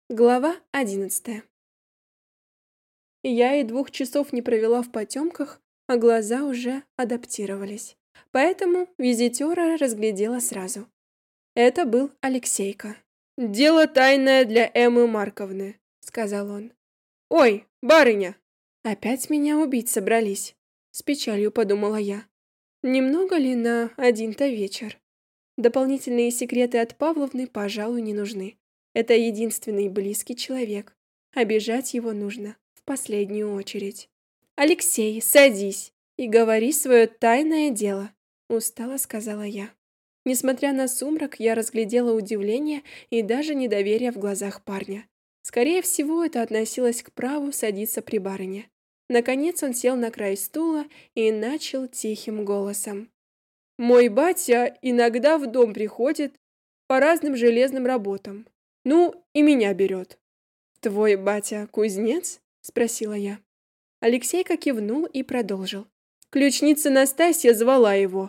Глава 11. Я и 2 часов не провела в потемках, а глаза уже адаптировались. Поэтому визитера разглядела сразу. Это был Алексейка. «Дело тайное для Эммы Марковны», — сказал он. «Ой, барыня!» Опять меня убить собрались, с печалью подумала я. Немного ли на один-то вечер? Дополнительные секреты от Павловны, пожалуй, не нужны. Это единственный близкий человек. Обижать его нужно в последнюю очередь. «Алексей, садись и говори свое тайное дело», — устало сказала я. Несмотря на сумрак, я разглядела удивление и даже недоверие в глазах парня. Скорее всего, это относилось к праву садиться при барыне. Наконец он сел на край стула и начал тихим голосом. «Мой батя иногда в дом приходит по разным железным работам. Ну, и меня берет». «Твой батя кузнец?» — спросила я. Алексейка кивнул и продолжил. Ключница Настасья звала его,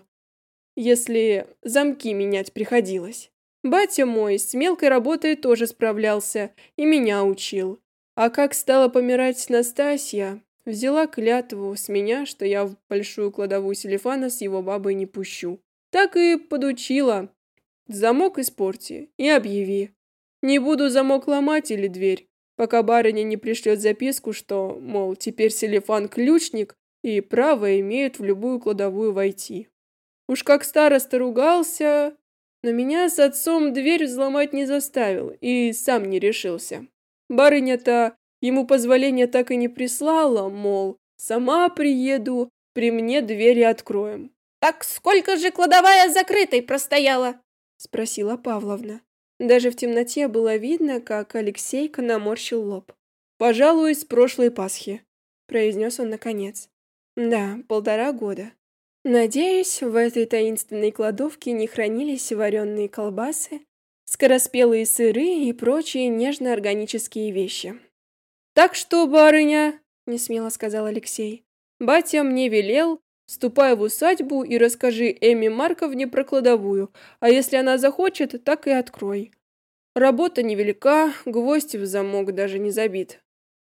если замки менять приходилось. Батя мой с мелкой работой тоже справлялся и меня учил. А как стала помирать Настасья, взяла клятву с меня, что я в большую кладовую Селифана с его бабой не пущу. Так и подучила. Замок испорти и объяви. Не буду замок ломать или дверь, пока барыня не пришлет записку, что, мол, теперь Селифан ключник и право имеет в любую кладовую войти. Уж как староста ругался, но меня с отцом дверь взломать не заставил и сам не решился. Барыня-то ему позволения так и не прислала, мол, сама приеду, при мне двери откроем. «Так сколько же кладовая закрытой простояла?» — спросила Павловна. Даже в темноте было видно, как Алексейка наморщил лоб. «Пожалуй, с прошлой Пасхи», — произнес он наконец. «Да, 1,5 года. Надеюсь, в этой таинственной кладовке не хранились вареные колбасы, скороспелые сыры и прочие нежно-органические вещи». «Так что, барыня», — несмело сказал Алексей, — «батя мне велел, ступай в усадьбу и расскажи Эмме Марковне про кладовую, а если она захочет, так и открой. Работа невелика, гвоздь в замок даже не забит.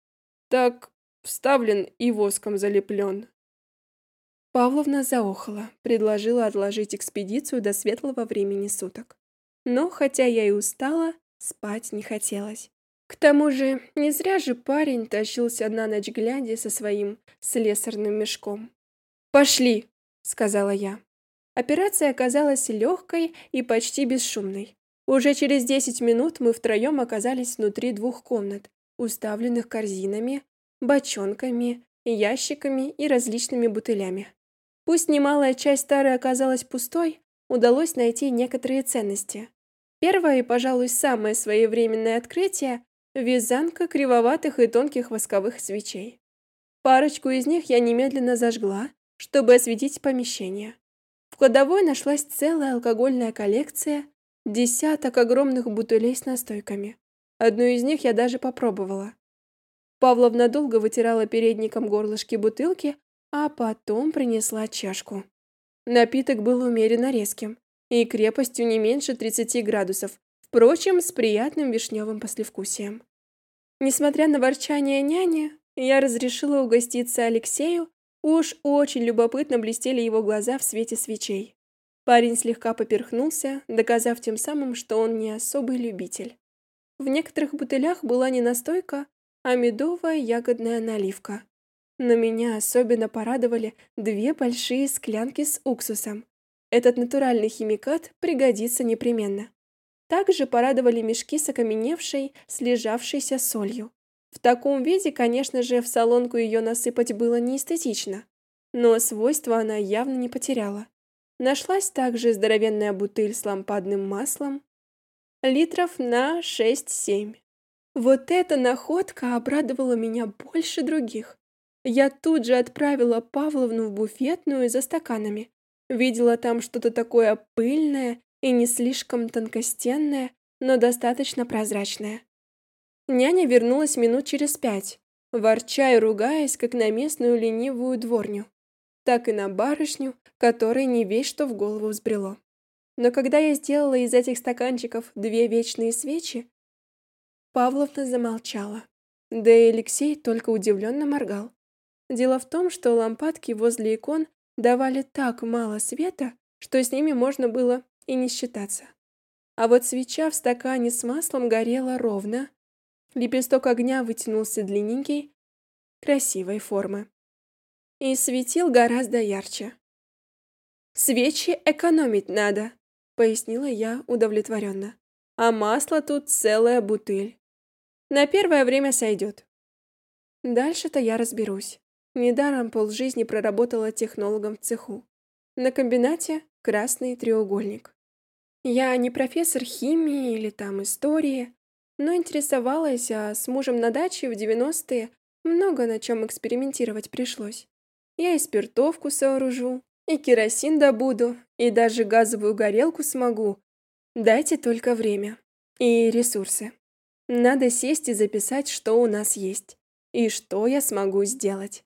Так вставлен и воском залеплен». Павловна заохала, предложила отложить экспедицию до светлого времени суток. Но, хотя я и устала, спать не хотелось. К тому же, не зря же парень тащился на ночь глядя со своим слесарным мешком. «Пошли!» — сказала я. Операция оказалась легкой и почти бесшумной. Уже через 10 минут мы втроем оказались внутри 2 комнат, уставленных корзинами, бочонками, ящиками и различными бутылями. Пусть немалая часть старой оказалась пустой, удалось найти некоторые ценности. Первое и, пожалуй, самое своевременное открытие – вязанка кривоватых и тонких восковых свечей. Парочку из них я немедленно зажгла, чтобы осветить помещение. В кладовой нашлась целая алкогольная коллекция, десяток огромных бутылей с настойками. Одну из них я даже попробовала. Павловна долго вытирала передником горлышки бутылки, а потом принесла чашку. Напиток был умеренно резким и крепостью не меньше 30 градусов, впрочем, с приятным вишневым послевкусием. Несмотря на ворчание няни, я разрешила угоститься Алексею, уж очень любопытно блестели его глаза в свете свечей. Парень слегка поперхнулся, доказав тем самым, что он не особый любитель. В некоторых бутылях была не настойка, а медовая ягодная наливка. Но меня особенно порадовали 2 большие склянки с уксусом. Этот натуральный химикат пригодится непременно. Также порадовали мешки с окаменевшей, слежавшейся солью. В таком виде, конечно же, в солонку ее насыпать было неэстетично, но свойства она явно не потеряла. Нашлась также здоровенная бутыль с лампадным маслом, литров на 6-7. Вот эта находка обрадовала меня больше других. Я тут же отправила Павловну в буфетную за стаканами. Видела там что-то такое пыльное и не слишком тонкостенное, но достаточно прозрачное. Няня вернулась минут через 5, ворча и ругаясь, как на местную ленивую дворню, так и на барышню, которой не весть что в голову взбрело. Но когда я сделала из этих стаканчиков 2 вечные свечи, Павловна замолчала. Да и Алексей только удивленно моргал. Дело в том, что лампадки возле икон давали так мало света, что с ними можно было и не считаться. А вот свеча в стакане с маслом горела ровно. Лепесток огня вытянулся длинненький, красивой формы. И светил гораздо ярче. «Свечи экономить надо», — пояснила я удовлетворенно. «А масла тут целая бутыль. На первое время сойдет. Дальше-то я разберусь. Недаром полжизни проработала технологом в цеху. На комбинате красный треугольник. Я не профессор химии или там истории, но интересовалась, а с мужем на даче в 90-е много на чем экспериментировать пришлось. Я и спиртовку сооружу, и керосин добуду, и даже газовую горелку смогу. Дайте только время и ресурсы. Надо сесть и записать, что у нас есть, и что я смогу сделать.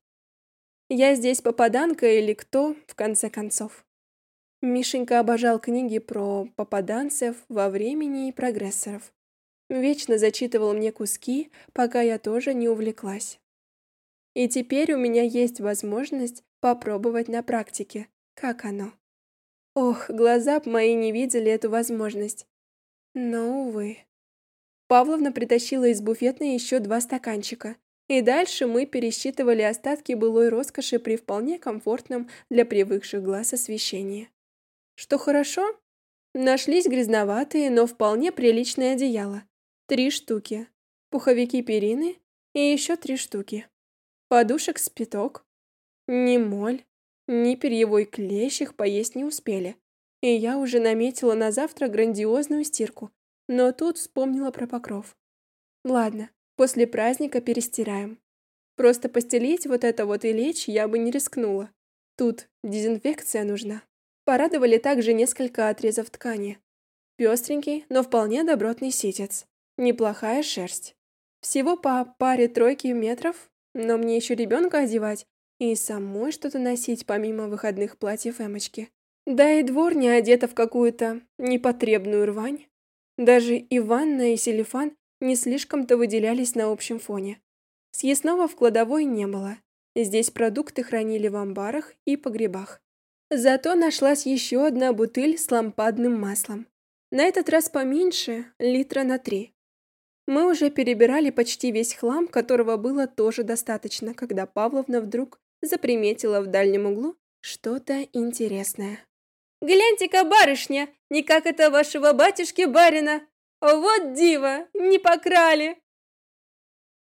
Я здесь попаданка или кто, в конце концов. Мишенька обожал книги про попаданцев во времени и прогрессоров. Вечно зачитывал мне куски, пока я тоже не увлеклась. И теперь у меня есть возможность попробовать на практике, как оно. Ох, глаза б мои не видели эту возможность. Но, увы. Павловна притащила из буфетной еще 2 стаканчика, и дальше мы пересчитывали остатки былой роскоши при вполне комфортном для привыкших глаз освещении. Что хорошо? Нашлись грязноватые, но вполне приличные одеяла. 3 штуки. Пуховики-перины и еще 3 штуки. Подушек с пяток. Ни моль, ни перьевой клещ их поесть не успели. И я уже наметила на завтра грандиозную стирку, но тут вспомнила про покров. Ладно, после праздника перестираем. Просто постелить вот это вот и лечь я бы не рискнула. Тут дезинфекция нужна. Порадовали также несколько отрезов ткани. Пестренький, но вполне добротный ситец. Неплохая шерсть. Всего по паре-тройке метров, но мне еще ребенка одевать и самой что-то носить помимо выходных платьев Эмочки. Да и дворня одета в какую-то непотребную рвань. Даже и ванна, и селифан не слишком-то выделялись на общем фоне. Съестного в кладовой не было. Здесь продукты хранили в амбарах и погребах. Зато нашлась еще одна бутыль с лампадным маслом. На этот раз поменьше, литра на 3. Мы уже перебирали почти весь хлам, которого было тоже достаточно, когда Павловна вдруг заприметила в дальнем углу что-то интересное. Гляньте-ка, барышня, не как это вашего батюшки-барина. Вот диво, не покрали.